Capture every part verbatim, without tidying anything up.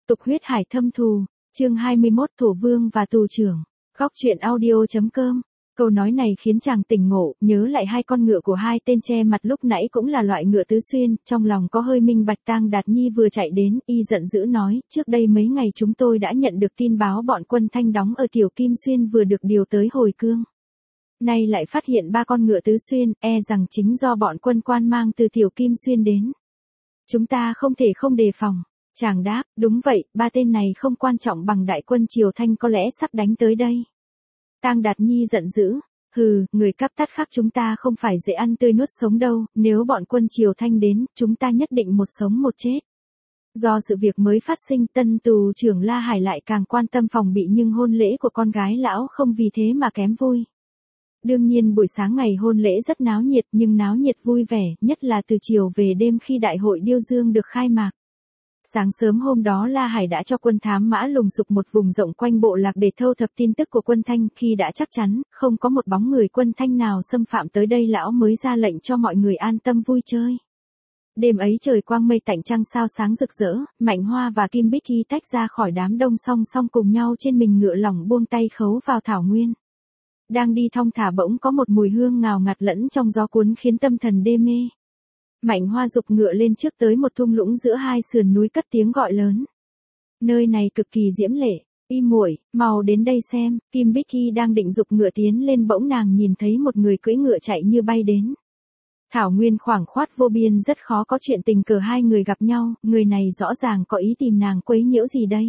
Tục huyết hải thâm thù, chương hai mươi mốt Thổ Vương và Tù Trưởng. Góc truyện audio.com. Câu nói này khiến chàng tỉnh ngộ, nhớ lại hai con ngựa của hai tên che mặt lúc nãy cũng là loại ngựa tứ xuyên, trong lòng có hơi minh bạch. Tang Đạt Nhi vừa chạy đến, y giận dữ nói, trước đây mấy ngày chúng tôi đã nhận được tin báo bọn quân Thanh đóng ở Tiểu Kim Xuyên vừa được điều tới hồi cương. Nay lại phát hiện ba con ngựa tứ xuyên, e rằng chính do bọn quân quan mang từ Tiểu Kim Xuyên đến. Chúng ta không thể không đề phòng. Chàng đáp, đúng vậy, ba tên này không quan trọng bằng đại quân Triều Thanh có lẽ sắp đánh tới đây. Tang Đạt Nhi giận dữ, hừ, người cắp tắt khác chúng ta không phải dễ ăn tươi nuốt sống đâu, nếu bọn quân Triều Thanh đến, chúng ta nhất định một sống một chết. Do sự việc mới phát sinh, tân tù trưởng La Hải lại càng quan tâm phòng bị, nhưng hôn lễ của con gái lão không vì thế mà kém vui. Đương nhiên buổi sáng ngày hôn lễ rất náo nhiệt, nhưng náo nhiệt vui vẻ, nhất là từ chiều về đêm khi đại hội điêu dương được khai mạc. Sáng sớm hôm đó La Hải đã cho quân thám mã lùng sục một vùng rộng quanh bộ lạc để thâu thập tin tức của quân Thanh. Khi đã chắc chắn, không có một bóng người quân Thanh nào xâm phạm tới đây, lão mới ra lệnh cho mọi người an tâm vui chơi. Đêm ấy trời quang mây tạnh, trăng sao sáng rực rỡ, Mạnh Hoa và Kim Bích Hy tách ra khỏi đám đông song song cùng nhau trên mình ngựa lỏng buông tay khấu vào thảo nguyên. Đang đi thong thả bỗng có một mùi hương ngào ngạt lẫn trong gió cuốn khiến tâm thần đê mê. Mạnh Hoa giục ngựa lên trước tới một thung lũng giữa hai sườn núi, cất tiếng gọi lớn. Nơi này cực kỳ diễm lệ, y muội, mau đến đây xem. Kim Bích Hy đang định giục ngựa tiến lên, bỗng nàng nhìn thấy một người cưỡi ngựa chạy như bay đến. Thảo nguyên khoảng khoát vô biên, rất khó có chuyện tình cờ hai người gặp nhau, người này rõ ràng có ý tìm nàng quấy nhiễu gì đây.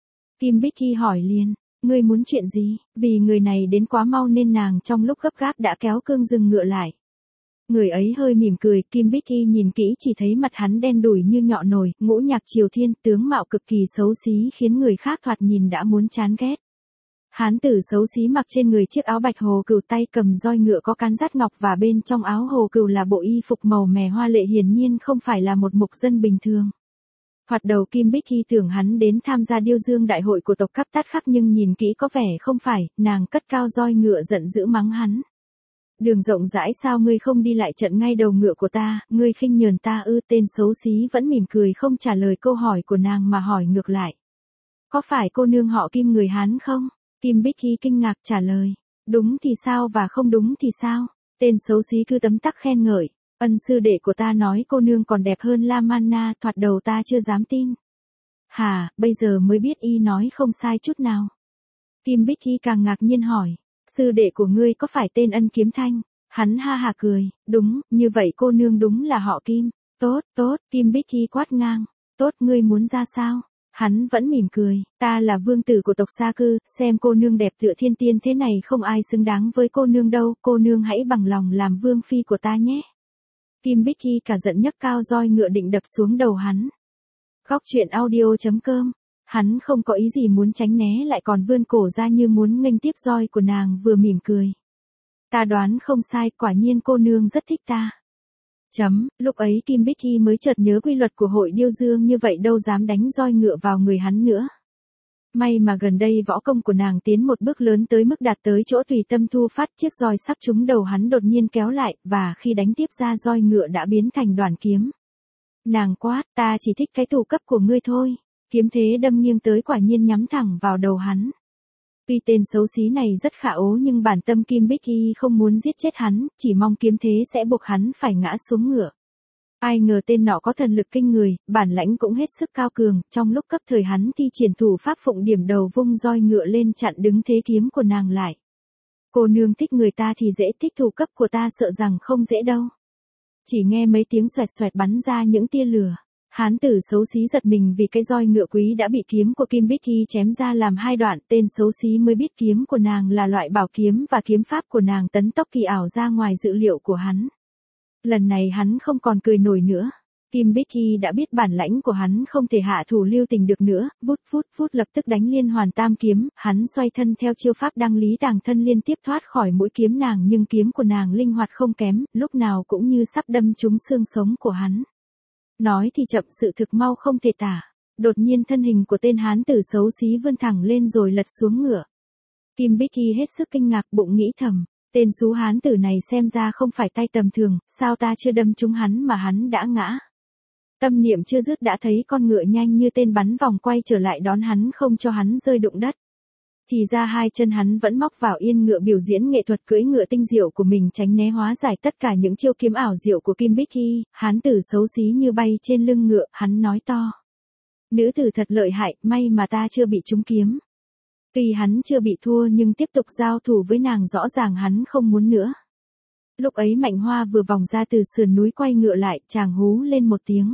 Kim Bích Hy hỏi liền, ngươi muốn chuyện gì? Vì người này đến quá mau nên nàng trong lúc gấp gáp đã kéo cương dừng ngựa lại. Người ấy hơi mỉm cười, Kim Bích Hy nhìn kỹ chỉ thấy mặt hắn đen đủi như nhọ nồi, ngũ nhạc triều thiên, tướng mạo cực kỳ xấu xí khiến người khác thoạt nhìn đã muốn chán ghét. Hán tử xấu xí mặc trên người chiếc áo bạch hồ cừu, tay cầm roi ngựa có cán dát ngọc, và bên trong áo hồ cừu là bộ y phục màu mè hoa lệ, hiển nhiên không phải là một mục dân bình thường. Thoạt đầu Kim Bích Hy tưởng hắn đến tham gia điêu dương đại hội của tộc Cắp Tát Khắc, nhưng nhìn kỹ có vẻ không phải, nàng cất cao roi ngựa giận dữ mắng hắn. Đường rộng rãi sao ngươi không đi lại trận ngay đầu ngựa của ta, ngươi khinh nhờn ta ư? Tên xấu xí vẫn mỉm cười không trả lời câu hỏi của nàng mà hỏi ngược lại. Có phải cô nương họ Kim người Hán không? Kim Bích Hy kinh ngạc trả lời. Đúng thì sao và không đúng thì sao? Tên xấu xí cứ tấm tắc khen ngợi. Ân sư đệ của ta nói cô nương còn đẹp hơn La Manna, thoạt đầu ta chưa dám tin. Hà, bây giờ mới biết y nói không sai chút nào. Kim Bích Hy càng ngạc nhiên hỏi. Sư đệ của ngươi có phải tên Ân Kiếm Thanh? Hắn ha hà cười, đúng, như vậy cô nương đúng là họ Kim. Tốt, tốt, Kim Bích Hy quát ngang. Tốt, ngươi muốn ra sao? Hắn vẫn mỉm cười, ta là vương tử của tộc Sa Cư, xem cô nương đẹp tựa thiên tiên thế này không ai xứng đáng với cô nương đâu, cô nương hãy bằng lòng làm vương phi của ta nhé. Kim Bích Hy cả giận nhấc cao roi ngựa định đập xuống đầu hắn. Góc truyện audio.com. Hắn không có ý gì muốn tránh né, lại còn vươn cổ ra như muốn nghênh tiếp roi của nàng, vừa mỉm cười. Ta đoán không sai, quả nhiên cô nương rất thích ta. Chấm, lúc ấy Kim Bích Hy mới chợt nhớ quy luật của hội điêu dương, như vậy đâu dám đánh roi ngựa vào người hắn nữa. May mà gần đây võ công của nàng tiến một bước lớn tới mức đạt tới chỗ tùy tâm thu phát, chiếc roi sắp trúng đầu hắn đột nhiên kéo lại, và khi đánh tiếp ra roi ngựa đã biến thành đoàn kiếm. Nàng quát, ta chỉ thích cái thủ cấp của ngươi thôi. Kiếm thế đâm nghiêng tới, quả nhiên nhắm thẳng vào đầu hắn. Tuy tên xấu xí này rất khả ố, nhưng bản tâm Kim Bích Hy không muốn giết chết hắn, chỉ mong kiếm thế sẽ buộc hắn phải ngã xuống ngựa. Ai ngờ tên nọ có thần lực kinh người, bản lãnh cũng hết sức cao cường, trong lúc cấp thời hắn thi triển thủ pháp phụng điểm đầu, vung roi ngựa lên chặn đứng thế kiếm của nàng lại. Cô nương thích người ta thì dễ, thích thủ cấp của ta sợ rằng không dễ đâu. Chỉ nghe mấy tiếng xoẹt xoẹt bắn ra những tia lửa. Hán tử xấu xí giật mình vì cái roi ngựa quý đã bị kiếm của Kim Bích Hy chém ra làm hai đoạn. Tên xấu xí mới biết kiếm của nàng là loại bảo kiếm, và kiếm pháp của nàng tấn tốc kỳ ảo ra ngoài dự liệu của hắn. Lần này hắn không còn cười nổi nữa. Kim Bích Hy đã biết bản lãnh của hắn không thể hạ thủ lưu tình được nữa, vút vút vút lập tức đánh liên hoàn tam kiếm. Hắn xoay thân theo chiêu pháp đăng lý tàng thân, liên tiếp thoát khỏi mũi kiếm nàng, nhưng kiếm của nàng linh hoạt không kém, lúc nào cũng như sắp đâm trúng xương sống của hắn. Nói thì chậm, sự thực mau không thể tả. Đột nhiên thân hình của tên hán tử xấu xí vươn thẳng lên rồi lật xuống ngựa. Kim Bích Hy hết sức kinh ngạc, bụng nghĩ thầm, tên xú hán tử này xem ra không phải tay tầm thường, sao ta chưa đâm trúng hắn mà hắn đã ngã. Tâm niệm chưa dứt đã thấy con ngựa nhanh như tên bắn vòng quay trở lại đón hắn không cho hắn rơi đụng đất. Thì ra hai chân hắn vẫn móc vào yên ngựa biểu diễn nghệ thuật cưỡi ngựa tinh diệu của mình tránh né hóa giải tất cả những chiêu kiếm ảo diệu của Kim Bích Hy, hán tử xấu xí như bay trên lưng ngựa, hắn nói to. Nữ tử thật lợi hại, may mà ta chưa bị trúng kiếm. Tuy hắn chưa bị thua nhưng tiếp tục giao thủ với nàng rõ ràng hắn không muốn nữa. Lúc ấy Mạnh Hoa vừa vòng ra từ sườn núi quay ngựa lại, chàng hú lên một tiếng.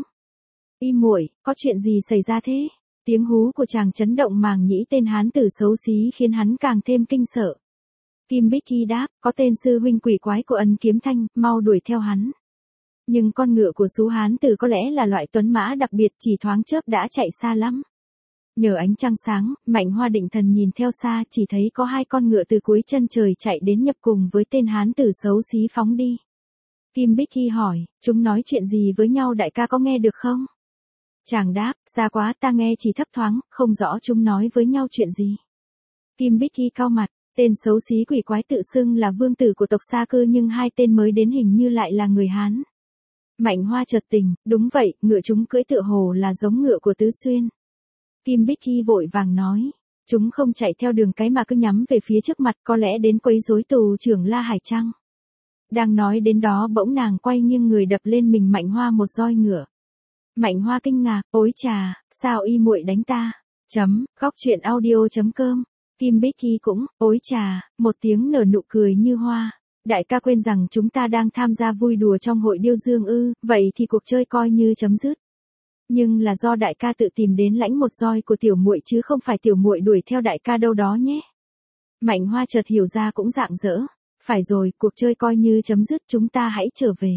Y muội, có chuyện gì xảy ra thế? Tiếng hú của chàng chấn động màng nhĩ tên hán tử xấu xí khiến hắn càng thêm kinh sợ. Kim Bích Hy đáp, có tên sư huynh quỷ quái của Ân Kiếm Thanh, mau đuổi theo hắn. Nhưng con ngựa của sú hán tử có lẽ là loại tuấn mã đặc biệt, chỉ thoáng chớp đã chạy xa lắm. Nhờ ánh trăng sáng, Mạnh Hoa định thần nhìn theo xa, chỉ thấy có hai con ngựa từ cuối chân trời chạy đến nhập cùng với tên hán tử xấu xí phóng đi. Kim Bích Hy hỏi, chúng nói chuyện gì với nhau đại ca có nghe được không? Chàng đáp, xa quá ta nghe chỉ thấp thoáng, không rõ chúng nói với nhau chuyện gì. Kim Bích Hy cau mặt, tên xấu xí quỷ quái tự xưng là vương tử của tộc Sa Cư nhưng hai tên mới đến hình như lại là người Hán. Mạnh Hoa chợt tình, đúng vậy, ngựa chúng cưỡi tựa hồ là giống ngựa của Tứ Xuyên. Kim Bích Hy vội vàng nói, chúng không chạy theo đường cái mà cứ nhắm về phía trước mặt, có lẽ đến quấy rối tù trưởng La Hải chăng? Đang nói đến đó bỗng nàng quay nghiêng người đập lên mình Mạnh Hoa một roi ngựa. Mạnh Hoa kinh ngạc, ối chà, sao y muội đánh ta? Chấm, góc truyện audio chấm com. Kim Bích Hy cũng, ối chà, một tiếng nở nụ cười như hoa. Đại ca quên rằng chúng ta đang tham gia vui đùa trong hội điêu dương ư, vậy thì cuộc chơi coi như chấm dứt. Nhưng là do đại ca tự tìm đến lãnh một roi của tiểu muội chứ không phải tiểu muội đuổi theo đại ca đâu đó nhé. Mạnh Hoa chợt hiểu ra cũng rạng rỡ. Phải rồi, cuộc chơi coi như chấm dứt, chúng ta hãy trở về.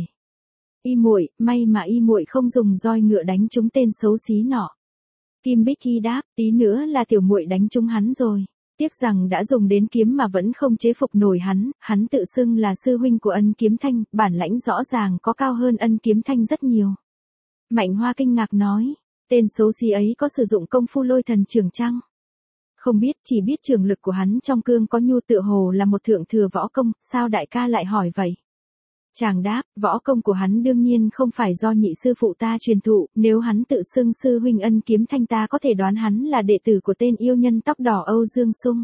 Y muội, may mà y muội không dùng roi ngựa đánh trúng tên xấu xí nọ. Kim Bích Hy đáp, tí nữa là tiểu muội đánh trúng hắn rồi. Tiếc rằng đã dùng đến kiếm mà vẫn không chế phục nổi hắn, hắn tự xưng là sư huynh của Ân Kiếm Thanh, bản lãnh rõ ràng có cao hơn Ân Kiếm Thanh rất nhiều. Mạnh Hoa kinh ngạc nói, tên xấu xí ấy có sử dụng công phu lôi thần trường chăng? Không biết, chỉ biết trường lực của hắn trong cương có nhu tựa hồ là một thượng thừa võ công, sao đại ca lại hỏi vậy? Chàng đáp, võ công của hắn đương nhiên không phải do nhị sư phụ ta truyền thụ, nếu hắn tự xưng sư huynh Ân Kiếm Thanh ta có thể đoán hắn là đệ tử của tên yêu nhân tóc đỏ Âu Dương Sung.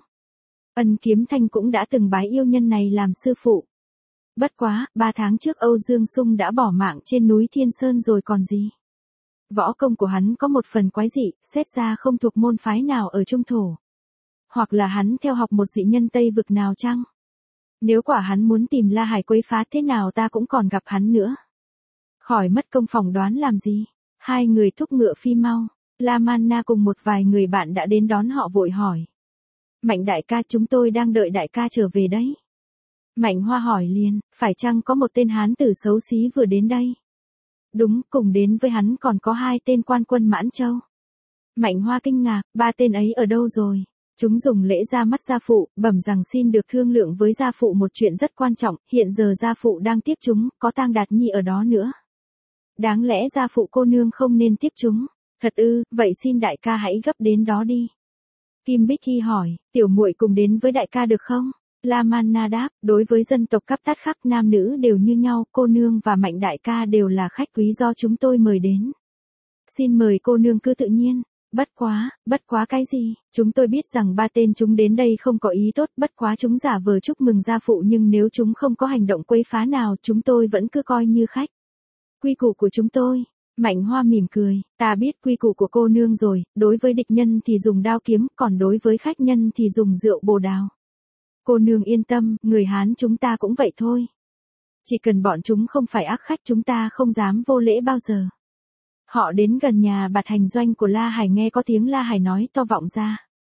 Ân Kiếm Thanh cũng đã từng bái yêu nhân này làm sư phụ. Bất quá, ba tháng trước Âu Dương Sung đã bỏ mạng trên núi Thiên Sơn rồi còn gì. Võ công của hắn có một phần quái dị, xét ra không thuộc môn phái nào ở Trung Thổ. Hoặc là hắn theo học một dị nhân Tây vực nào chăng? Nếu quả hắn muốn tìm La Hải quấy phá thế nào ta cũng còn gặp hắn nữa. Khỏi mất công phỏng đoán làm gì. Hai người thúc ngựa phi mau. La Manna cùng một vài người bạn đã đến đón họ vội hỏi. Mạnh đại ca chúng tôi đang đợi đại ca trở về đấy. Mạnh Hoa hỏi liền, phải chăng có một tên hán tử xấu xí vừa đến đây? Đúng, cùng đến với hắn còn có hai tên quan quân Mãn Châu. Mạnh Hoa kinh ngạc, ba tên ấy ở đâu rồi? Chúng dùng lễ ra mắt gia phụ, bẩm rằng xin được thương lượng với gia phụ một chuyện rất quan trọng, hiện giờ gia phụ đang tiếp chúng, có Tang Đạt Nhi ở đó nữa. Đáng lẽ gia phụ cô nương không nên tiếp chúng. Thật ư, vậy xin đại ca hãy gấp đến đó đi. Kim Bích Hy hỏi, tiểu muội cùng đến với đại ca được không? La Manna đáp, đối với dân tộc Cáp Tát Khắc nam nữ đều như nhau, cô nương và Mạnh đại ca đều là khách quý do chúng tôi mời đến. Xin mời cô nương cứ tự nhiên. Bất quá, bất quá cái gì, chúng tôi biết rằng ba tên chúng đến đây không có ý tốt, bất quá chúng giả vờ chúc mừng gia phụ nhưng nếu chúng không có hành động quấy phá nào chúng tôi vẫn cứ coi như khách. Quy củ của chúng tôi, Mạnh Hoa mỉm cười, ta biết quy củ của cô nương rồi, đối với địch nhân thì dùng đao kiếm, còn đối với khách nhân thì dùng rượu bồ đào. Cô nương yên tâm, người Hán chúng ta cũng vậy thôi. Chỉ cần bọn chúng không phải ác khách chúng ta không dám vô lễ bao giờ. Họ đến gần nhà bạt hành doanh của La Hải nghe có tiếng La Hải nói to vọng ra.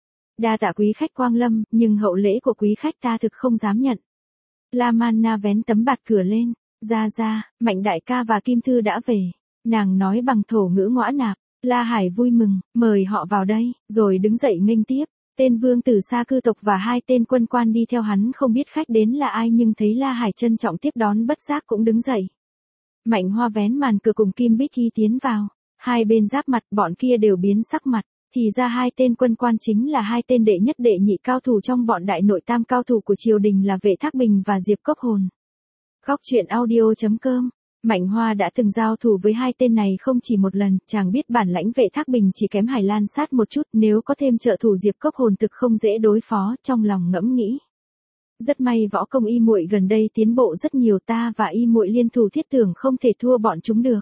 Đa tạ quý khách quang lâm, nhưng hậu lễ của quý khách ta thực không dám nhận. La Manna vén tấm bạt cửa lên, ra ra, Mạnh đại ca và Kim Thư đã về. Nàng nói bằng thổ ngữ ngõa nạp, La Hải vui mừng, mời họ vào đây, rồi đứng dậy nghênh tiếp. Tên vương tử Sa Cư tộc và hai tên quân quan đi theo hắn không biết khách đến là ai nhưng thấy La Hải trân trọng tiếp đón bất giác cũng đứng dậy. Mạnh Hoa vén màn cửa cùng Kim Bích Hy tiến vào, hai bên giáp mặt bọn kia đều biến sắc mặt, thì ra hai tên quân quan chính là hai tên đệ nhất đệ nhị cao thủ trong bọn đại nội tam cao thủ của triều đình là Vệ Thác Bình và Diệp Cốc Hồn. Góc truyện audio chấm com Mạnh Hoa đã từng giao thủ với hai tên này không chỉ một lần, chàng biết bản lãnh Vệ Thác Bình chỉ kém Hải Lan sát một chút, nếu có thêm trợ thủ Diệp Cốc Hồn thực không dễ đối phó, trong lòng ngẫm nghĩ. Rất may võ công y muội gần đây tiến bộ rất nhiều, ta và y muội liên thủ thiết tưởng không thể thua bọn chúng được.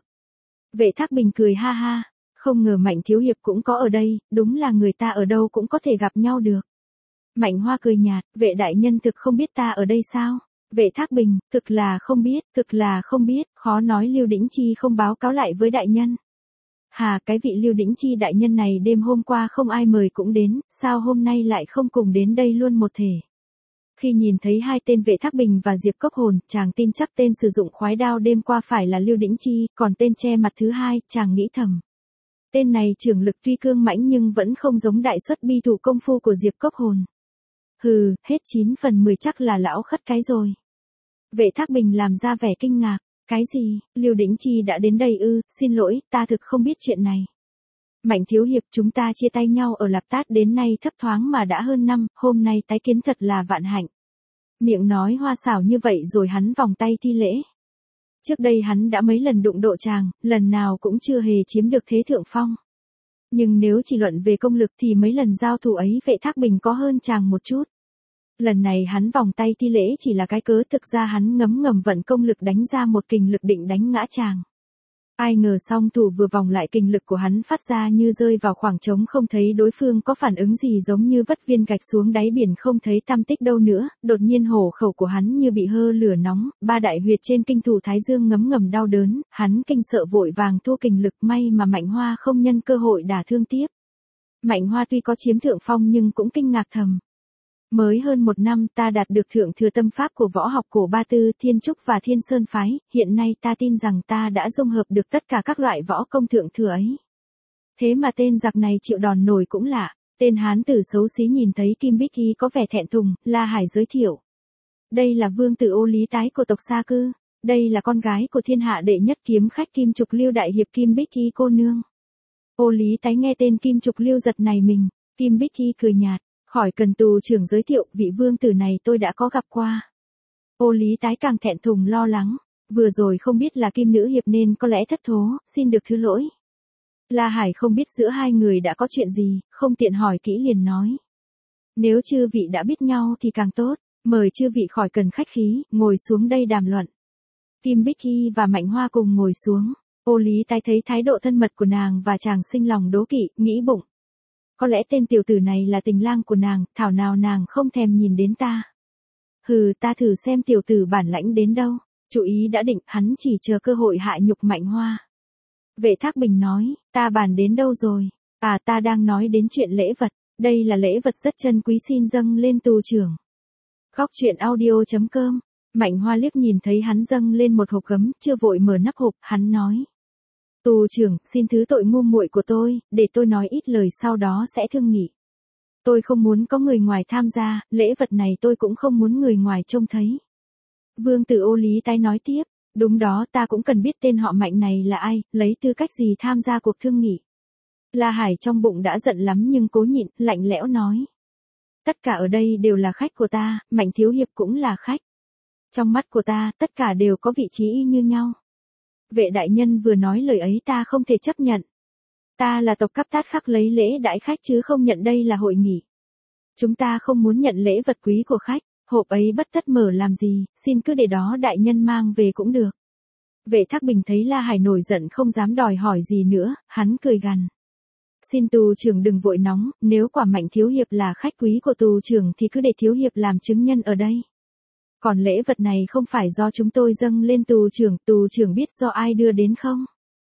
Vệ Thác Bình cười ha ha, không ngờ Mạnh thiếu hiệp cũng có ở đây, đúng là người ta ở đâu cũng có thể gặp nhau được. Mạnh Hoa cười nhạt, Vệ đại nhân thực không biết ta ở đây sao? Vệ Thác Bình, thực là không biết, thực là không biết, khó nói Lưu Đĩnh Chi không báo cáo lại với đại nhân. Hà, cái vị Lưu Đĩnh Chi đại nhân này đêm hôm qua không ai mời cũng đến, sao hôm nay lại không cùng đến đây luôn một thể. Khi nhìn thấy hai tên Vệ Thác Bình và Diệp Cốc Hồn, chàng tin chắc tên sử dụng khoái đao đêm qua phải là Lưu Đĩnh Chi, còn tên che mặt thứ hai, chàng nghĩ thầm. Tên này trưởng lực tuy cương mãnh nhưng vẫn không giống đại xuất bi thủ công phu của Diệp Cốc Hồn. Hừ, hết chín phần mười chắc là lão khất cái rồi. Vệ Thác Bình làm ra vẻ kinh ngạc, cái gì, Lưu Đĩnh Chi đã đến đây ư, xin lỗi, ta thực không biết chuyện này. Mạnh thiếu hiệp, chúng ta chia tay nhau ở Lạp Tát đến nay thấp thoáng mà đã hơn năm, hôm nay tái kiến thật là vạn hạnh. Miệng nói hoa xảo như vậy rồi hắn vòng tay thi lễ. Trước đây hắn đã mấy lần đụng độ chàng, lần nào cũng chưa hề chiếm được thế thượng phong. Nhưng nếu chỉ luận về công lực thì mấy lần giao thủ ấy Vệ Thác Bình có hơn chàng một chút. Lần này hắn vòng tay thi lễ chỉ là cái cớ, thực ra hắn ngấm ngầm vận công lực đánh ra một kình lực định đánh ngã chàng. Ai ngờ song thủ vừa vòng lại, kình lực của hắn phát ra như rơi vào khoảng trống, không thấy đối phương có phản ứng gì, giống như vất viên gạch xuống đáy biển không thấy tăm tích đâu nữa, đột nhiên hổ khẩu của hắn như bị hơ lửa nóng, ba đại huyệt trên kinh thủ thái dương ngấm ngầm đau đớn, hắn kinh sợ vội vàng thua kình lực, may mà Mạnh Hoa không nhân cơ hội đả thương tiếp. Mạnh Hoa tuy có chiếm thượng phong nhưng cũng kinh ngạc thầm. Mới hơn một năm ta đạt được thượng thừa tâm pháp của võ học cổ Ba Tư, Thiên Trúc và Thiên Sơn Phái, hiện nay ta tin rằng ta đã dung hợp được tất cả các loại võ công thượng thừa ấy. Thế mà tên giặc này chịu đòn nổi cũng lạ, tên hán tử xấu xí nhìn thấy Kim Bích Ký có vẻ thẹn thùng, La Hải giới thiệu. Đây là vương tử Ô Lý Tái của tộc Sa Cư, đây là con gái của thiên hạ đệ nhất kiếm khách Kim Trục Lưu đại hiệp Kim Bích Ký cô nương. Ô Lý Tái nghe tên Kim Trục Lưu giật nảy mình, Kim Bích Ký cười nhạt. Khỏi cần tù trưởng giới thiệu, vị vương tử này tôi đã có gặp qua. Ô Lý Tái càng thẹn thùng lo lắng, vừa rồi không biết là Kim nữ hiệp nên có lẽ thất thố, xin được thứ lỗi. La Hải không biết giữa hai người đã có chuyện gì, không tiện hỏi kỹ liền nói. Nếu chư vị đã biết nhau thì càng tốt, mời chư vị khỏi cần khách khí, ngồi xuống đây đàm luận. Kim Bích Hy và Mạnh Hoa cùng ngồi xuống, Ô Lý Tái thấy thái độ thân mật của nàng và chàng sinh lòng đố kỵ, nghĩ bụng. Có lẽ tên tiểu tử này là tình lang của nàng, thảo nào nàng không thèm nhìn đến ta. Hừ, ta thử xem tiểu tử bản lãnh đến đâu, chủ ý đã định, hắn chỉ chờ cơ hội hạ nhục Mạnh Hoa. Vệ Thác Bình nói, ta bàn đến đâu rồi, à ta đang nói đến chuyện lễ vật, đây là lễ vật rất chân quý xin dâng lên tù trưởng. Góc truyện audio chấm com, Mạnh Hoa liếc nhìn thấy hắn dâng lên một hộp gấm, chưa vội mở nắp hộp, hắn nói. Tù trưởng, xin thứ tội ngu muội của tôi, để tôi nói ít lời sau đó sẽ thương nghị. Tôi không muốn có người ngoài tham gia, lễ vật này tôi cũng không muốn người ngoài trông thấy. Vương tử Ô Lý Tái nói tiếp, đúng đó, ta cũng cần biết tên họ Mạnh này là ai, lấy tư cách gì tham gia cuộc thương nghị. La Hải trong bụng đã giận lắm nhưng cố nhịn, lạnh lẽo nói. Tất cả ở đây đều là khách của ta, Mạnh thiếu hiệp cũng là khách. Trong mắt của ta, tất cả đều có vị trí y như nhau. Vệ đại nhân vừa nói lời ấy ta không thể chấp nhận. Ta là tộc Cáp Tát khắc lấy lễ đãi khách chứ không nhận đây là hội nghị. Chúng ta không muốn nhận lễ vật quý của khách, hộp ấy bất tất mở làm gì, xin cứ để đó đại nhân mang về cũng được. Vệ Thác Bình thấy La Hải nổi giận không dám đòi hỏi gì nữa, hắn cười gằn. Xin tù trưởng đừng vội nóng, nếu quả Mạnh thiếu hiệp là khách quý của tù trưởng thì cứ để thiếu hiệp làm chứng nhân ở đây. Còn lễ vật này không phải do chúng tôi dâng lên tù trưởng, tù trưởng biết do ai đưa đến không?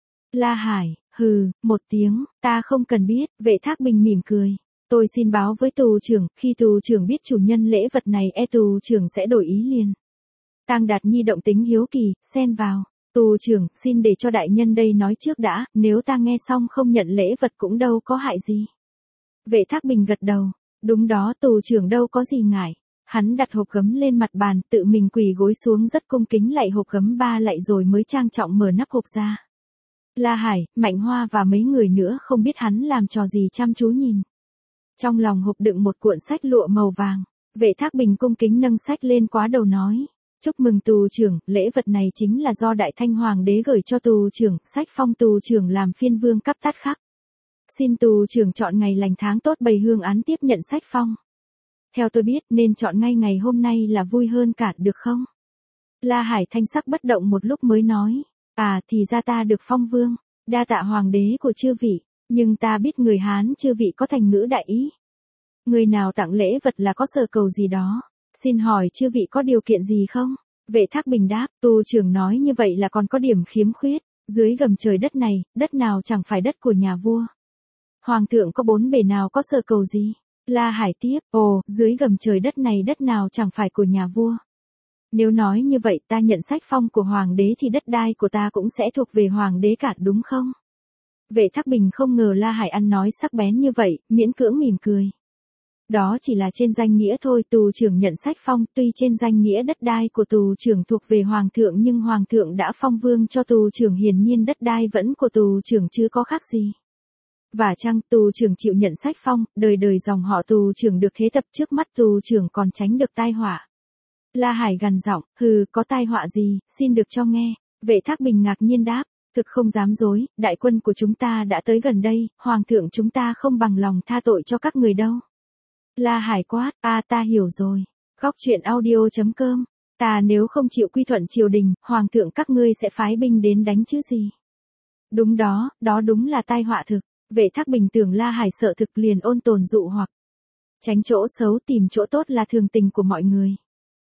La Hải, hừ, một tiếng, ta không cần biết, Vệ Thác Bình mỉm cười. Tôi xin báo với tù trưởng, khi tù trưởng biết chủ nhân lễ vật này e tù trưởng sẽ đổi ý liền. Tang Đạt Nhi động tính hiếu kỳ, xen vào. Tù trưởng, xin để cho đại nhân đây nói trước đã, nếu ta nghe xong không nhận lễ vật cũng đâu có hại gì. Vệ Thác Bình gật đầu, đúng đó tù trưởng đâu có gì ngại. Hắn đặt hộp gấm lên mặt bàn, tự mình quỳ gối xuống rất cung kính lạy hộp gấm ba lạy rồi mới trang trọng mở nắp hộp ra. La Hải, Mạnh Hoa và mấy người nữa không biết hắn làm trò gì chăm chú nhìn. Trong lòng hộp đựng một cuộn sách lụa màu vàng, Vệ Thác Bình cung kính nâng sách lên quá đầu nói. Chúc mừng tù trưởng, lễ vật này chính là do Đại Thanh Hoàng đế gửi cho tù trưởng, sách phong tù trưởng làm phiên vương cấp tát khắc. Xin tù trưởng chọn ngày lành tháng tốt bày hương án tiếp nhận sách phong. Theo tôi biết nên chọn ngay ngày hôm nay là vui hơn cả, được không? La Hải thanh sắc bất động một lúc mới nói. À thì ra ta được phong vương, đa tạ hoàng đế của chư vị, nhưng ta biết người Hán chư vị có thành ngữ đại ý. Người nào tặng lễ vật là có sở cầu gì đó, xin hỏi chư vị có điều kiện gì không? Vệ Thác Bình đáp, tù trưởng nói như vậy là còn có điểm khiếm khuyết, dưới gầm trời đất này, đất nào chẳng phải đất của nhà vua. Hoàng thượng có bốn bề nào có sở cầu gì? La Hải tiếp, ồ, dưới gầm trời đất này đất nào chẳng phải của nhà vua. Nếu nói như vậy ta nhận sách phong của hoàng đế thì đất đai của ta cũng sẽ thuộc về hoàng đế cả đúng không? Vệ Thác Bình không ngờ La Hải ăn nói sắc bén như vậy, miễn cưỡng mỉm cười. Đó chỉ là trên danh nghĩa thôi, tù trưởng nhận sách phong, tuy trên danh nghĩa đất đai của tù trưởng thuộc về hoàng thượng nhưng hoàng thượng đã phong vương cho tù trưởng, hiển nhiên đất đai vẫn của tù trưởng chứ có khác gì. Và chăng tù trưởng chịu nhận sách phong, đời đời dòng họ tù trưởng được thế tập, trước mắt tù trưởng còn tránh được tai họa. La Hải gằn giọng, hừ, có tai họa gì, xin được cho nghe. Vệ Thác Bình ngạc nhiên đáp, thực không dám dối, đại quân của chúng ta đã tới gần đây, hoàng thượng chúng ta không bằng lòng tha tội cho các người đâu. La Hải quát, a ta hiểu rồi. Góc truyện audio chấm com, ta nếu không chịu quy thuận triều đình, hoàng thượng các ngươi sẽ phái binh đến đánh chứ gì. Đúng đó, đó đúng là tai họa thực. Vệ Thác Bình tưởng La Hải sợ thực liền ôn tồn dụ hoặc. Tránh chỗ xấu tìm chỗ tốt là thường tình của mọi người.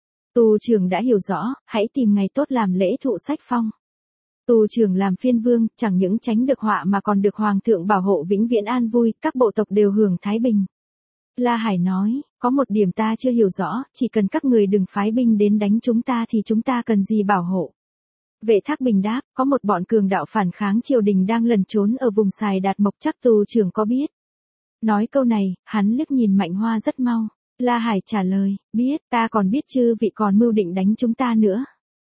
Tù trưởng đã hiểu rõ, hãy tìm ngày tốt làm lễ thụ sách phong. Tù trưởng làm phiên vương, chẳng những tránh được họa mà còn được hoàng thượng bảo hộ vĩnh viễn an vui, các bộ tộc đều hưởng thái bình. La Hải nói, có một điểm ta chưa hiểu rõ, chỉ cần các người đừng phái binh đến đánh chúng ta thì chúng ta cần gì bảo hộ. Vệ Thác Bình đáp, có một bọn cường đạo phản kháng triều đình đang lẩn trốn ở vùng Sài Đạt Mộc, chắc tù trưởng có biết. Nói câu này, hắn liếc nhìn Mạnh Hoa rất mau. La Hải trả lời, biết, ta còn biết chư vị còn mưu định đánh chúng ta nữa.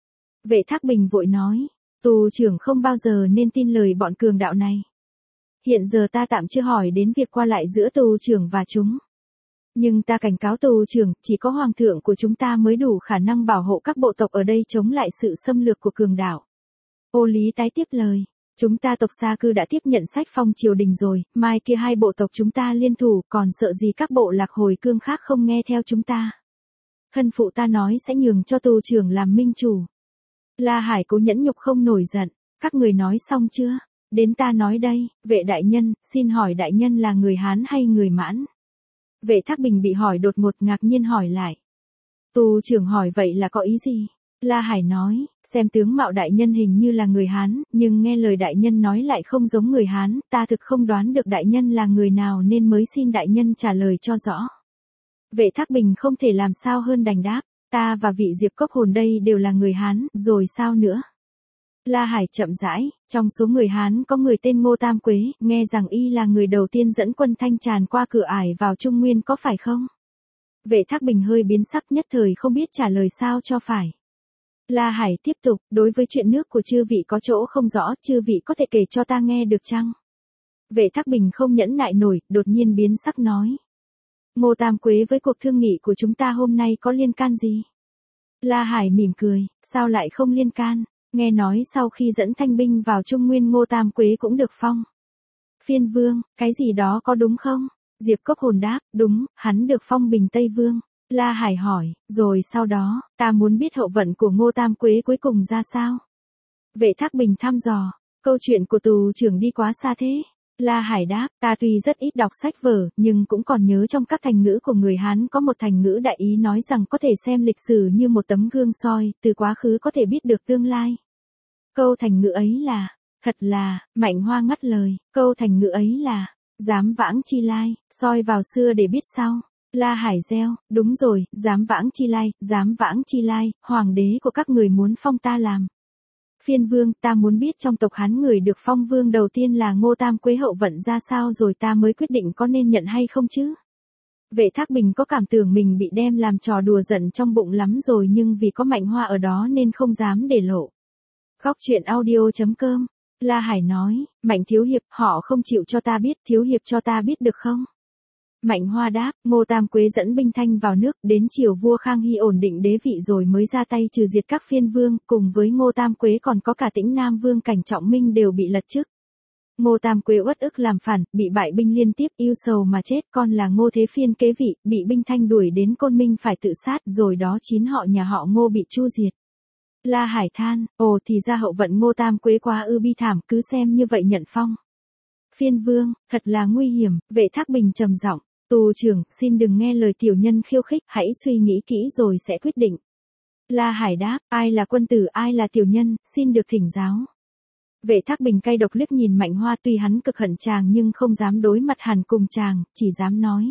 Vệ Thác Bình vội nói, tù trưởng không bao giờ nên tin lời bọn cường đạo này. Hiện giờ ta tạm chưa hỏi đến việc qua lại giữa tù trưởng và chúng. Nhưng ta cảnh cáo tù trưởng, chỉ có hoàng thượng của chúng ta mới đủ khả năng bảo hộ các bộ tộc ở đây chống lại sự xâm lược của cường đạo. Ô Lý tái tiếp lời, chúng ta tộc Sa Cư đã tiếp nhận sách phong triều đình rồi, mai kia hai bộ tộc chúng ta liên thủ, còn sợ gì các bộ lạc hồi cương khác không nghe theo chúng ta. Hân phụ ta nói sẽ nhường cho tù trưởng làm minh chủ. La Hải cố nhẫn nhục không nổi giận, các người nói xong chưa? Đến ta nói đây, vệ đại nhân, xin hỏi đại nhân là người Hán hay người Mãn? Vệ Thác Bình bị hỏi đột ngột ngạc nhiên hỏi lại. Tù trưởng hỏi vậy là có ý gì? La Hải nói, xem tướng mạo đại nhân hình như là người Hán, nhưng nghe lời đại nhân nói lại không giống người Hán, ta thực không đoán được đại nhân là người nào nên mới xin đại nhân trả lời cho rõ. Vệ Thác Bình không thể làm sao hơn đành đáp, ta và vị Diệp Cốc Hồn đây đều là người Hán, rồi sao nữa? La Hải chậm rãi, trong số người Hán có người tên Ngô Tam Quế, nghe rằng y là người đầu tiên dẫn quân Thanh Tràn qua cửa ải vào Trung Nguyên có phải không? Vệ Thác Bình hơi biến sắc nhất thời không biết trả lời sao cho phải. La Hải tiếp tục, đối với chuyện nước của chư vị có chỗ không rõ, chư vị có thể kể cho ta nghe được chăng? Vệ Thác Bình không nhẫn nại nổi, đột nhiên biến sắc nói. Ngô Tam Quế với cuộc thương nghị của chúng ta hôm nay có liên can gì? La Hải mỉm cười, sao lại không liên can? Nghe nói sau khi dẫn thanh binh vào Trung Nguyên Ngô Tam Quế cũng được phong phiên vương, cái gì đó có đúng không? Diệp Cốc Hồn đáp, đúng, hắn được phong Bình Tây Vương. La Hải hỏi, rồi sau đó, ta muốn biết hậu vận của Ngô Tam Quế cuối cùng ra sao? Vệ Thác Bình thăm dò, câu chuyện của tù trưởng đi quá xa thế. La Hải đáp, ta tuy rất ít đọc sách vở, nhưng cũng còn nhớ trong các thành ngữ của người Hán có một thành ngữ đại ý nói rằng có thể xem lịch sử như một tấm gương soi, từ quá khứ có thể biết được tương lai. Câu thành ngữ ấy là, thật là, Mạnh Hoa ngắt lời, câu thành ngữ ấy là, dám vãng chi lai, soi vào xưa để biết sau. La Hải reo, đúng rồi, dám vãng chi lai, dám vãng chi lai, hoàng đế của các người muốn phong ta làm phiên vương, ta muốn biết trong tộc Hán người được phong vương đầu tiên là Ngô Tam Quế hậu vận ra sao rồi ta mới quyết định có nên nhận hay không chứ. Vệ Thác Bình có cảm tưởng mình bị đem làm trò đùa giận trong bụng lắm rồi nhưng vì có Mạnh Hoa ở đó nên không dám để lộ. Góc truyện audio chấm com, La Hải nói, Mạnh thiếu hiệp, họ không chịu cho ta biết, thiếu hiệp cho ta biết được không? Mạnh Hoa đáp, Ngô Tam Quế dẫn binh thanh vào nước, đến chiều vua Khang Hy ổn định đế vị rồi mới ra tay trừ diệt các phiên vương, cùng với Ngô Tam Quế còn có cả Tĩnh Nam Vương Cảnh Trọng Minh đều bị lật chức. Ngô Tam Quế uất ức làm phản, bị bại binh liên tiếp, yêu sầu mà chết, con là Ngô Thế Phiên kế vị, bị binh thanh đuổi đến Côn Minh phải tự sát, rồi đó chín họ nhà họ Ngô bị chu diệt. La Hải than, ồ thì ra hậu vận Ngô Tam Quế quá ư bi thảm, cứ xem như vậy nhận phong. Phiên vương, thật là nguy hiểm, Vệ Thác Bình trầm giọng, tù trưởng, xin đừng nghe lời tiểu nhân khiêu khích, hãy suy nghĩ kỹ rồi sẽ quyết định. La Hải đáp, ai là quân tử ai là tiểu nhân, xin được thỉnh giáo. Vệ Thác Bình cay độc liếc nhìn Mạnh Hoa, tuy hắn cực hận chàng nhưng không dám đối mặt hẳn cùng chàng, chỉ dám nói.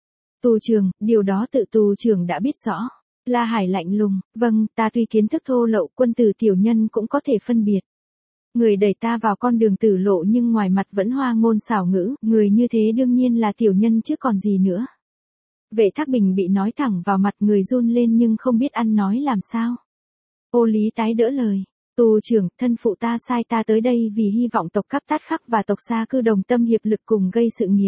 Tù trưởng, điều đó tự tù trưởng đã biết rõ. La Hải lạnh lùng, vâng, ta tuy kiến thức thô lậu, quân tử tiểu nhân cũng có thể phân biệt. Người đẩy ta vào con đường tử lộ nhưng ngoài mặt vẫn hoa ngôn xảo ngữ, người như thế đương nhiên là tiểu nhân chứ còn gì nữa. Vệ Thác Bình bị nói thẳng vào mặt, người run lên nhưng không biết ăn nói làm sao. Ô Lý tái đỡ lời. Tù trưởng, thân phụ ta sai ta tới đây vì hy vọng tộc Cáp Tát Khắc và tộc Sa Cư đồng tâm hiệp lực cùng gây sự nghiệp.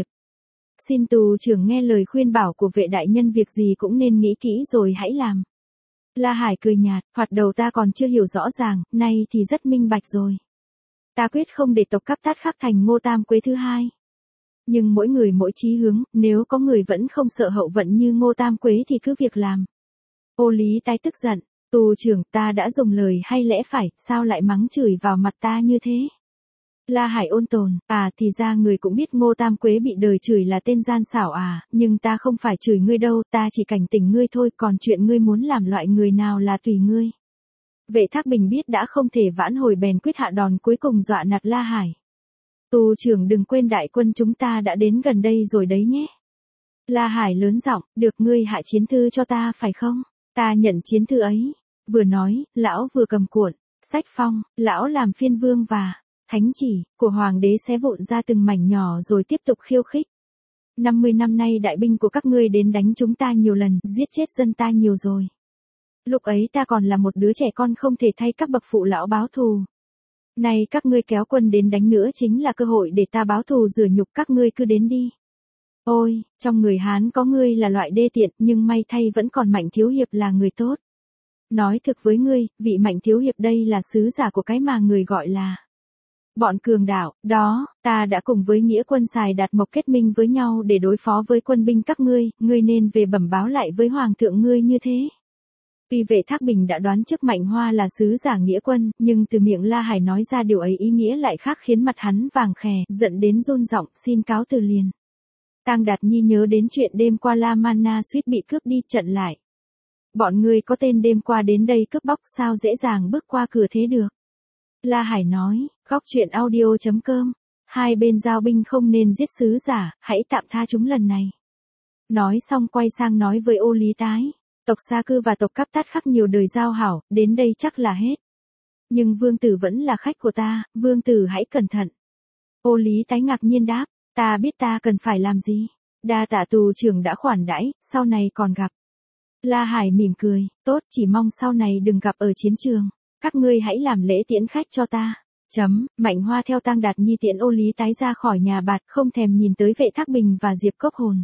Xin tù trưởng nghe lời khuyên bảo của vệ đại nhân, việc gì cũng nên nghĩ kỹ rồi hãy làm. La Hải cười nhạt, thoạt đầu ta còn chưa hiểu rõ ràng, nay thì rất minh bạch rồi. Ta quyết không để tộc Cáp Tát Khắc thành Ngô Tam Quế thứ hai. Nhưng mỗi người mỗi chí hướng, nếu có người vẫn không sợ hậu vận như Ngô Tam Quế thì cứ việc làm. Ô Lý tái tức giận. Tù trưởng, ta đã dùng lời hay lẽ phải, sao lại mắng chửi vào mặt ta như thế? La Hải ôn tồn, à thì ra người cũng biết Ngô Tam Quế bị đời chửi là tên gian xảo à, nhưng ta không phải chửi ngươi đâu, ta chỉ cảnh tỉnh ngươi thôi, còn chuyện ngươi muốn làm loại người nào là tùy ngươi. Vệ Thác Bình biết đã không thể vãn hồi bèn quyết hạ đòn cuối cùng dọa nạt La Hải. Tù trưởng đừng quên đại quân chúng ta đã đến gần đây rồi đấy nhé. La Hải lớn giọng, được, ngươi hạ chiến thư cho ta phải không? Ta nhận chiến thư ấy. Vừa nói, lão vừa cầm cuộn sách phong, lão làm phiên vương và thánh chỉ của hoàng đế xé vụn ra từng mảnh nhỏ rồi tiếp tục khiêu khích. năm mươi năm nay đại binh của các ngươi đến đánh chúng ta nhiều lần, giết chết dân ta nhiều rồi. Lúc ấy ta còn là một đứa trẻ con không thể thay các bậc phụ lão báo thù. Nay các ngươi kéo quân đến đánh nữa chính là cơ hội để ta báo thù rửa nhục, các ngươi cứ đến đi. Ôi, trong người Hán có ngươi là loại đê tiện, nhưng may thay vẫn còn Mạnh thiếu hiệp là người tốt. Nói thực với ngươi, vị Mạnh thiếu hiệp đây là sứ giả của cái mà người gọi là bọn cường đạo, đó, ta đã cùng với nghĩa quân Sài Đạt Mộc kết minh với nhau để đối phó với quân binh các ngươi, ngươi nên về bẩm báo lại với hoàng thượng ngươi như thế. Tuy Vệ Thác Bình đã đoán trước Mạnh Hoa là sứ giả nghĩa quân, nhưng từ miệng La Hải nói ra điều ấy ý nghĩa lại khác, khiến mặt hắn vàng khè, giận đến run giọng, xin cáo từ liền. Tang Đạt Nhi nhớ đến chuyện đêm qua La Manna suýt bị cướp đi, chặn lại. Bọn ngươi có tên đêm qua đến đây cướp bóc sao dễ dàng bước qua cửa thế được. La Hải nói, góc truyện audio chấm com, hai bên giao binh không nên giết sứ giả, hãy tạm tha chúng lần này. Nói xong quay sang nói với Ô Lý tái, tộc Sa Cư và tộc Cáp Tát Khắc nhiều đời giao hảo, đến đây chắc là hết. Nhưng vương tử vẫn là khách của ta, vương tử hãy cẩn thận. Ô Lý tái ngạc nhiên đáp, ta biết ta cần phải làm gì. Đa tạ tù trưởng đã khoản đãi, sau này còn gặp. La Hải mỉm cười, tốt, chỉ mong sau này đừng gặp ở chiến trường. Các ngươi hãy làm lễ tiễn khách cho ta. Chấm, Mạnh Hoa theo Tang Đạt Nhi tiễn Ô Lý tái ra khỏi nhà bạt, không thèm nhìn tới Vệ Thác Bình và Diệp Cốc Hồn.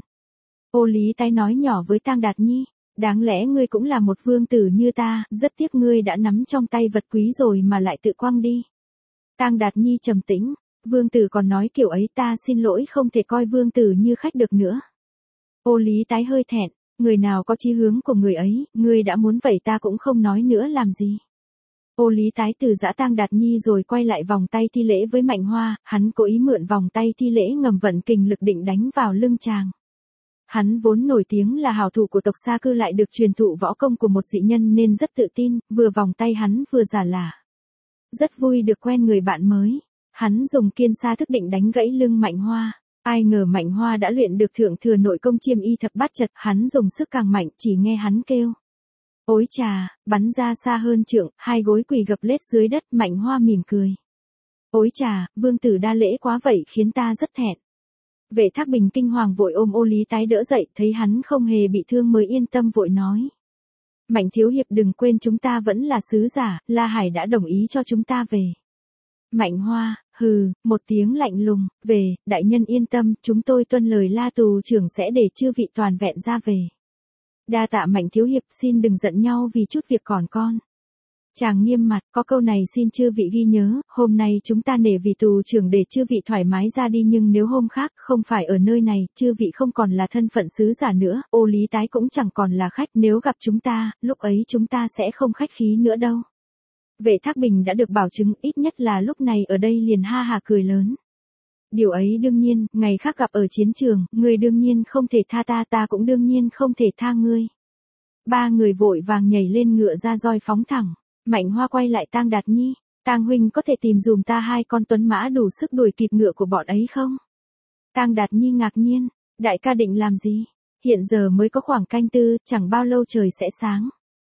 Ô Lý tái nói nhỏ với Tang Đạt Nhi, đáng lẽ ngươi cũng là một vương tử như ta, rất tiếc ngươi đã nắm trong tay vật quý rồi mà lại tự quăng đi. Tang Đạt Nhi trầm tĩnh, vương tử còn nói kiểu ấy, ta xin lỗi không thể coi vương tử như khách được nữa. Ô Lý tái hơi thẹn, người nào có chí hướng của người ấy, ngươi đã muốn vậy ta cũng không nói nữa làm gì. Ô Lý tái từ giã Tang Đạt Nhi rồi quay lại vòng tay thi lễ với Mạnh Hoa, hắn cố ý mượn vòng tay thi lễ ngầm vận kình lực định đánh vào lưng chàng. Hắn vốn nổi tiếng là hảo thủ của tộc Sa Cư, lại được truyền thụ võ công của một dị nhân nên rất tự tin, vừa vòng tay hắn vừa giả lả. Rất vui được quen người bạn mới. Hắn dùng kiên sa thức định đánh gãy lưng Mạnh Hoa. Ai ngờ Mạnh Hoa đã luyện được thượng thừa nội công chiêm y thập bát chật, hắn dùng sức càng mạnh, chỉ nghe hắn kêu. Ối chà, bắn ra xa hơn trượng, hai gối quỳ gập lết dưới đất, Mạnh Hoa mỉm cười. Ối chà, vương tử đa lễ quá vậy khiến ta rất thẹn. Vệ Thác Bình kinh hoàng vội ôm Ô Lý tái đỡ dậy, thấy hắn không hề bị thương mới yên tâm vội nói. Mạnh thiếu hiệp đừng quên chúng ta vẫn là sứ giả, La Hải đã đồng ý cho chúng ta về. Mạnh Hoa, Hừ, một tiếng lạnh lùng, về, đại nhân yên tâm, chúng tôi tuân lời La tù trưởng sẽ để chư vị toàn vẹn ra về. Đa tạ Mạnh thiếu hiệp, xin đừng giận nhau vì chút việc còn con. Chàng nghiêm mặt, có câu này xin chư vị ghi nhớ, hôm nay chúng ta nể vì tù trưởng để chư vị thoải mái ra đi, nhưng nếu hôm khác không phải ở nơi này, chư vị không còn là thân phận sứ giả nữa, Ô Lý Tái cũng chẳng còn là khách, nếu gặp chúng ta, lúc ấy chúng ta sẽ không khách khí nữa đâu. Vệ Thác Bình đã được bảo chứng, ít nhất là lúc này ở đây liền ha hà cười lớn. Điều ấy đương nhiên, ngày khác gặp ở chiến trường, ngươi đương nhiên không thể tha ta, ta cũng đương nhiên không thể tha ngươi. Ba người vội vàng nhảy lên ngựa ra roi phóng thẳng. Mạnh Hoa quay lại Tang Đạt Nhi, Tang huynh có thể tìm dùm ta hai con tuấn mã đủ sức đuổi kịp ngựa của bọn ấy không? Tang Đạt Nhi ngạc nhiên, đại ca định làm gì? Hiện giờ mới có khoảng canh tư, chẳng bao lâu trời sẽ sáng.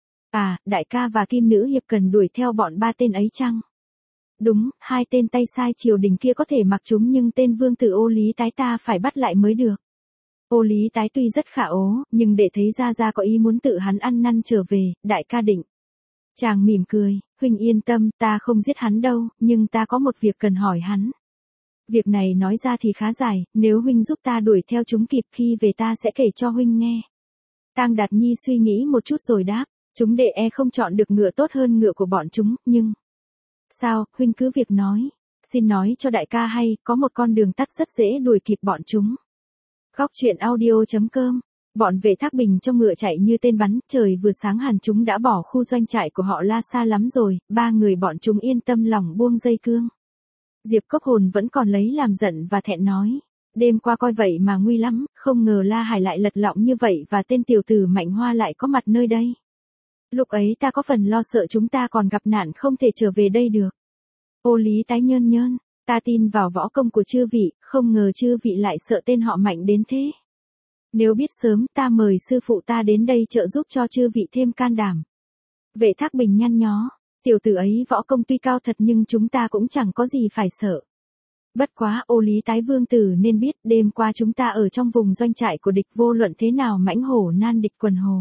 À, đại ca và Kim Nữ hiệp cần đuổi theo bọn ba tên ấy chăng? Đúng, hai tên tay sai triều đình kia có thể mặc chúng, nhưng tên vương tử Ô Lý Tái ta phải bắt lại mới được. Ô Lý Tái tuy rất khả ố, nhưng để thấy ra ra có ý muốn tự hắn ăn năn trở về, đại ca định. Chàng mỉm cười, huynh yên tâm, ta không giết hắn đâu, nhưng ta có một việc cần hỏi hắn. Việc này nói ra thì khá dài, nếu huynh giúp ta đuổi theo chúng kịp, khi về ta sẽ kể cho huynh nghe. Tang Đạt Nhi suy nghĩ một chút rồi đáp, chúng đệ e không chọn được ngựa tốt hơn ngựa của bọn chúng, nhưng... Sao, huynh cứ việc nói, xin nói cho đại ca hay, có một con đường tắt rất dễ đuổi kịp bọn chúng. Góc truyện audio chấm com. Bọn Vệ Thác Bình trong ngựa chạy như tên bắn, trời vừa sáng hẳn chúng đã bỏ khu doanh trại của họ La xa lắm rồi, ba người bọn chúng yên tâm lòng buông dây cương. Diệp Cốc Hồn vẫn còn lấy làm giận và thẹn nói, đêm qua coi vậy mà nguy lắm, không ngờ La Hải lại lật lọng như vậy và tên tiểu tử Mạnh Hoa lại có mặt nơi đây. Lúc ấy ta có phần lo sợ chúng ta còn gặp nạn không thể trở về đây được. Ô Lý Tái nhơn nhơn, ta tin vào võ công của chư vị, không ngờ chư vị lại sợ tên họ Mạnh đến thế. Nếu biết sớm ta mời sư phụ ta đến đây trợ giúp cho chư vị thêm can đảm. Vệ Thác Bình nhăn nhó, tiểu tử ấy võ công tuy cao thật nhưng chúng ta cũng chẳng có gì phải sợ. Bất quá Ô Lý Tái vương tử nên biết đêm qua chúng ta ở trong vùng doanh trại của địch, vô luận thế nào mãnh hổ nan địch quần hồ.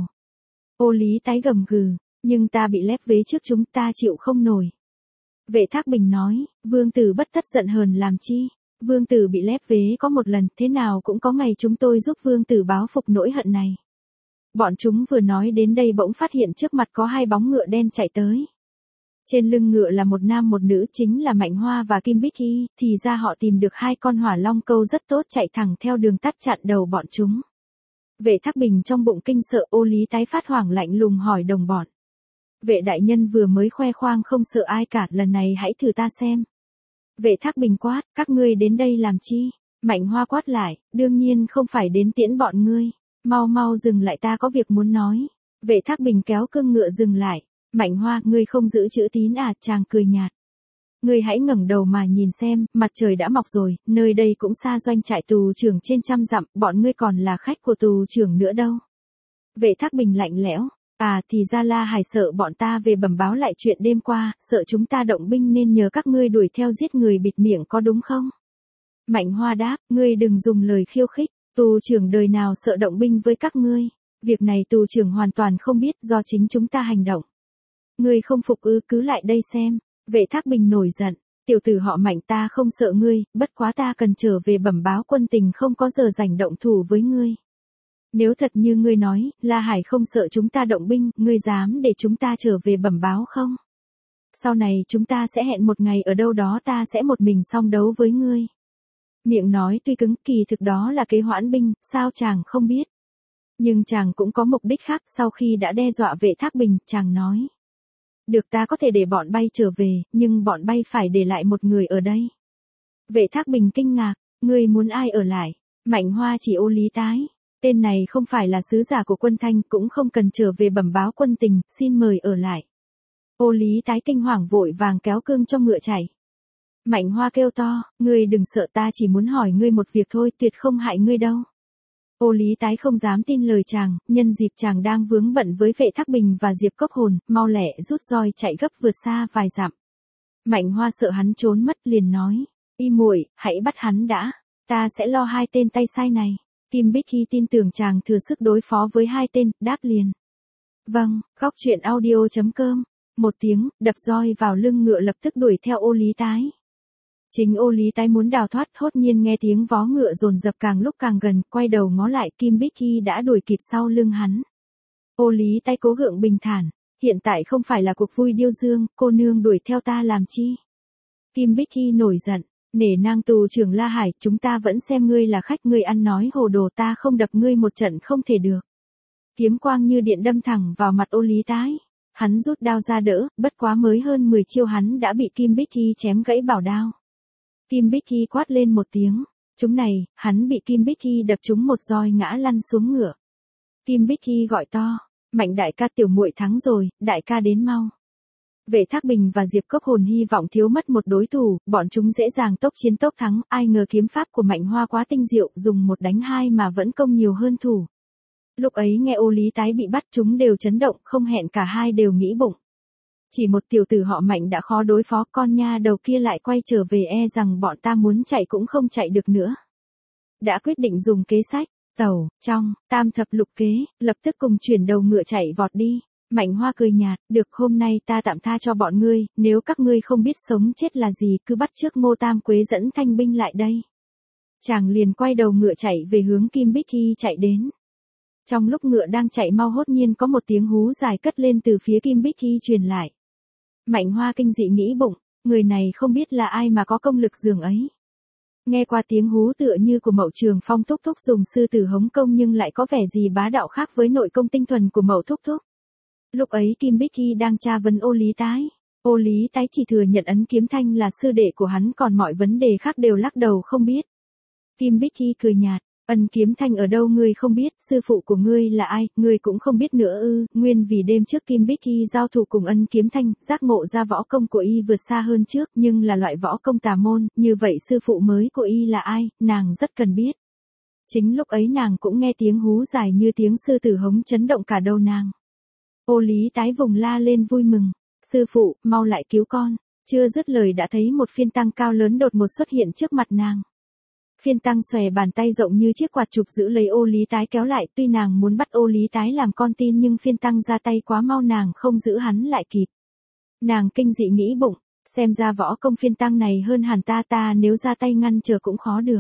Ô Lý Tái gầm gừ, nhưng ta bị lép vế trước chúng ta chịu không nổi. Vệ Thác Bình nói, vương tử bất thất giận hờn làm chi. Vương tử bị lép vế có một lần, thế nào cũng có ngày chúng tôi giúp vương tử báo phục nỗi hận này. Bọn chúng vừa nói đến đây bỗng phát hiện trước mặt có hai bóng ngựa đen chạy tới. Trên lưng ngựa là một nam một nữ, chính là Mạnh Hoa và Kim Bích Hy, thì ra họ tìm được hai con hỏa long câu rất tốt chạy thẳng theo đường tắt chặn đầu bọn chúng. Vệ Thác Bình trong bụng kinh sợ, Ô Lý Tái phát hoảng lạnh lùng hỏi đồng bọn. Vệ đại nhân vừa mới khoe khoang không sợ ai cả, lần này hãy thử ta xem. Vệ Thác Bình quát, các ngươi đến đây làm chi? Mạnh Hoa quát lại, đương nhiên không phải đến tiễn bọn ngươi. Mau mau dừng lại, ta có việc muốn nói. Vệ Thác Bình kéo cương ngựa dừng lại. Mạnh Hoa, ngươi không giữ chữ tín à? Chàng cười nhạt. Ngươi hãy ngẩng đầu mà nhìn xem, mặt trời đã mọc rồi, nơi đây cũng xa doanh trại tù trưởng trên trăm dặm, bọn ngươi còn là khách của tù trưởng nữa đâu. Vệ Thác Bình lạnh lẽo. À thì ra La Hải sợ bọn ta về bẩm báo lại chuyện đêm qua, sợ chúng ta động binh nên nhờ các ngươi đuổi theo giết người bịt miệng có đúng không? Mạnh Hoa đáp, ngươi đừng dùng lời khiêu khích, tù trưởng đời nào sợ động binh với các ngươi. Việc này tù trưởng hoàn toàn không biết, do chính chúng ta hành động. Ngươi không phục ư, cứ lại đây xem. Vệ Thác Bình nổi giận, tiểu tử họ Mạnh ta không sợ ngươi, bất quá ta cần trở về bẩm báo quân tình, không có giờ rảnh động thủ với ngươi. Nếu thật như ngươi nói, La Hải không sợ chúng ta động binh, ngươi dám để chúng ta trở về bẩm báo không? Sau này chúng ta sẽ hẹn một ngày ở đâu đó, ta sẽ một mình song đấu với ngươi. Miệng nói tuy cứng, kỳ thực đó là kế hoãn binh, sao chàng không biết? Nhưng chàng cũng có mục đích khác, sau khi đã đe dọa Vệ Thác Bình, chàng nói. Được, ta có thể để bọn bay trở về, nhưng bọn bay phải để lại một người ở đây. Vệ Thác Bình kinh ngạc, ngươi muốn ai ở lại? Mạnh Hoa chỉ Ô Lý Tái. Tên này không phải là sứ giả của quân Thanh, cũng không cần trở về bẩm báo quân tình, xin mời ở lại. Ô Lý Tái kinh hoàng vội vàng kéo cương cho ngựa chạy. Mạnh Hoa kêu to, ngươi đừng sợ, ta chỉ muốn hỏi ngươi một việc thôi, tuyệt không hại ngươi đâu. Ô Lý Tái không dám tin lời chàng, nhân dịp chàng đang vướng bận với Vệ Thác Bình và Diệp Cốc Hồn, mau lẹ rút roi chạy gấp vượt xa vài dặm. Mạnh Hoa sợ hắn trốn mất liền nói, y muội, hãy bắt hắn đã, ta sẽ lo hai tên tay sai này. Kim Bích Hy tin tưởng chàng thừa sức đối phó với hai tên, đáp liền. Vâng, góc truyện audio chấm com. Một tiếng, đập roi vào lưng ngựa lập tức đuổi theo Ô Lý Tái. Chính Ô Lý Tái muốn đào thoát, hốt nhiên nghe tiếng vó ngựa dồn dập càng lúc càng gần, quay đầu ngó lại, Kim Bích Hy đã đuổi kịp sau lưng hắn. Ô Lý Tái cố gượng bình thản, hiện tại không phải là cuộc vui điêu dương, cô nương đuổi theo ta làm chi? Kim Bích Hy nổi giận, nể nang tù trưởng La Hải, chúng ta vẫn xem ngươi là khách, ngươi ăn nói hồ đồ, ta không đập ngươi một trận không thể được. Kiếm quang như điện đâm thẳng vào mặt Ô Lý Tái. Hắn rút đao ra đỡ, bất quá mới hơn mười chiêu hắn đã bị Kim Bích Hy chém gãy bảo đao. Kim Bích Hy quát lên một tiếng, chúng này, hắn bị Kim Bích Hy đập trúng một roi ngã lăn xuống ngựa. Kim Bích Hy gọi to, Mạnh đại ca, tiểu muội thắng rồi, đại ca đến mau. Vệ Thác Bình và Diệp Cốc Hồn hy vọng thiếu mất một đối thủ, bọn chúng dễ dàng tốc chiến tốc thắng, ai ngờ kiếm pháp của Mạnh Hoa quá tinh diệu, dùng một đánh hai mà vẫn công nhiều hơn thủ. Lúc ấy nghe Ô Lý Tái bị bắt, chúng đều chấn động, không hẹn cả hai đều nghĩ bụng. Chỉ một tiểu tử họ Mạnh đã khó đối phó, con nha đầu kia lại quay trở về, e rằng bọn ta muốn chạy cũng không chạy được nữa. Đã quyết định dùng kế sách, tẩu, trong, tam thập lục kế, lập tức cùng chuyển đầu ngựa chạy vọt đi. Mạnh Hoa cười nhạt, được, hôm nay ta tạm tha cho bọn ngươi, nếu các ngươi không biết sống chết là gì, cứ bắt trước Ngô Tam Quế dẫn thanh binh lại đây. Chàng liền quay đầu ngựa chạy về hướng Kim Bích Hy chạy đến. Trong lúc ngựa đang chạy mau, hốt nhiên có một tiếng hú dài cất lên từ phía Kim Bích Hy truyền lại. Mạnh Hoa kinh dị nghĩ bụng, người này không biết là ai mà có công lực dường ấy. Nghe qua tiếng hú tựa như của Mậu Trường Phong thúc thúc dùng sư tử hống công, nhưng lại có vẻ gì bá đạo khác với nội công tinh thuần của Mậu thúc thúc. Lúc ấy Kim Bích Hy đang tra vấn Ô Lý Tái. Ô Lý Tái chỉ thừa nhận Ấn Kiếm Thanh là sư đệ của hắn, còn mọi vấn đề khác đều lắc đầu không biết. Kim Bích Hy cười nhạt, Ân Kiếm Thanh ở đâu ngươi không biết, sư phụ của ngươi là ai, ngươi cũng không biết nữa ư? Nguyên vì đêm trước Kim Bích Hy giao thủ cùng Ân Kiếm Thanh, giác ngộ ra võ công của y vượt xa hơn trước, nhưng là loại võ công tà môn, như vậy sư phụ mới của y là ai, nàng rất cần biết. Chính lúc ấy nàng cũng nghe tiếng hú dài như tiếng sư tử hống chấn động cả đầu nàng. Ô Lý Tái vùng la lên vui mừng, sư phụ, mau lại cứu con, chưa dứt lời đã thấy một phiên tăng cao lớn đột ngột xuất hiện trước mặt nàng. Phiên tăng xòe bàn tay rộng như chiếc quạt chụp giữ lấy Ô Lý Tái kéo lại, tuy nàng muốn bắt Ô Lý Tái làm con tin nhưng phiên tăng ra tay quá mau, nàng không giữ hắn lại kịp. Nàng kinh dị nghĩ bụng, xem ra võ công phiên tăng này hơn hẳn ta, ta nếu ra tay ngăn trở cũng khó được.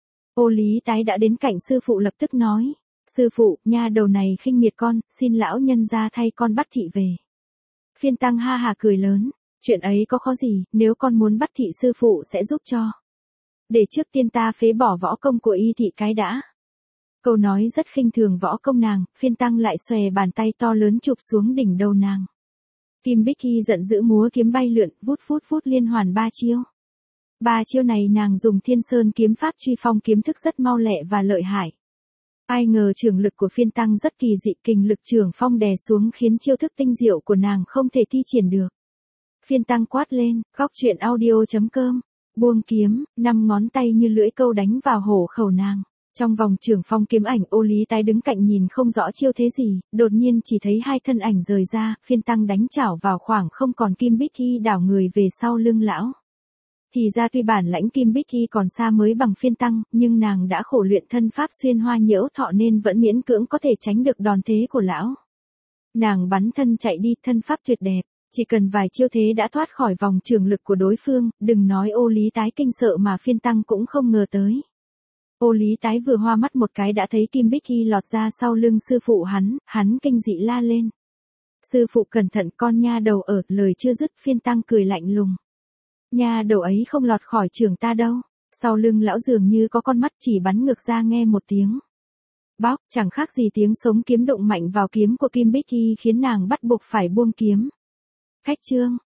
Ô Lý Tái đã đến cạnh sư phụ lập tức nói, sư phụ, nha đầu này khinh miệt con, xin lão nhân ra thay con bắt thị về. Phiên tăng ha hà cười lớn, chuyện ấy có khó gì, nếu con muốn bắt thị sư phụ sẽ giúp cho. Để trước tiên ta phế bỏ võ công của y thị cái đã. Câu nói rất khinh thường võ công nàng, phiên tăng lại xòe bàn tay to lớn chụp xuống đỉnh đầu nàng. Kim Bích Hy giận dữ múa kiếm bay lượn, vút vút vút liên hoàn ba chiêu. Ba chiêu này nàng dùng Thiên Sơn kiếm pháp truy phong kiếm thức rất mau lẹ và lợi hại. Ai ngờ trường lực của phiên tăng rất kỳ dị, kình lực trường phong đè xuống khiến chiêu thức tinh diệu của nàng không thể thi triển được. Phiên tăng quát lên, góc truyện audio chấm com, buông kiếm, năm ngón tay như lưỡi câu đánh vào hổ khẩu nàng. Trong vòng trường phong kiếm ảnh, Ô Lý Tái đứng cạnh nhìn không rõ chiêu thế gì, đột nhiên chỉ thấy hai thân ảnh rời ra, phiên tăng đánh chảo vào khoảng không, còn Kim Bích Hy đảo người về sau lưng lão. Thì ra tuy bản lãnh Kim Bích Hy còn xa mới bằng phiên tăng, nhưng nàng đã khổ luyện thân pháp xuyên hoa nhiễu thọ nên vẫn miễn cưỡng có thể tránh được đòn thế của lão. Nàng bắn thân chạy đi, thân pháp tuyệt đẹp, chỉ cần vài chiêu thế đã thoát khỏi vòng trường lực của đối phương, đừng nói Ô Lý Tái kinh sợ mà phiên tăng cũng không ngờ tới. Ô Lý Tái vừa hoa mắt một cái đã thấy Kim Bích Hy lọt ra sau lưng sư phụ hắn, hắn kinh dị la lên. Sư phụ cẩn thận, con nha đầu ở, lời chưa dứt phiên tăng cười lạnh lùng. Nha đầu ấy không lọt khỏi trường ta đâu. Sau lưng lão dường như có con mắt chỉ bắn ngược ra, nghe một tiếng bóc, chẳng khác gì tiếng sống kiếm đụng mạnh vào kiếm của Kim Bích Hy khiến nàng bắt buộc phải buông kiếm. Khách trương,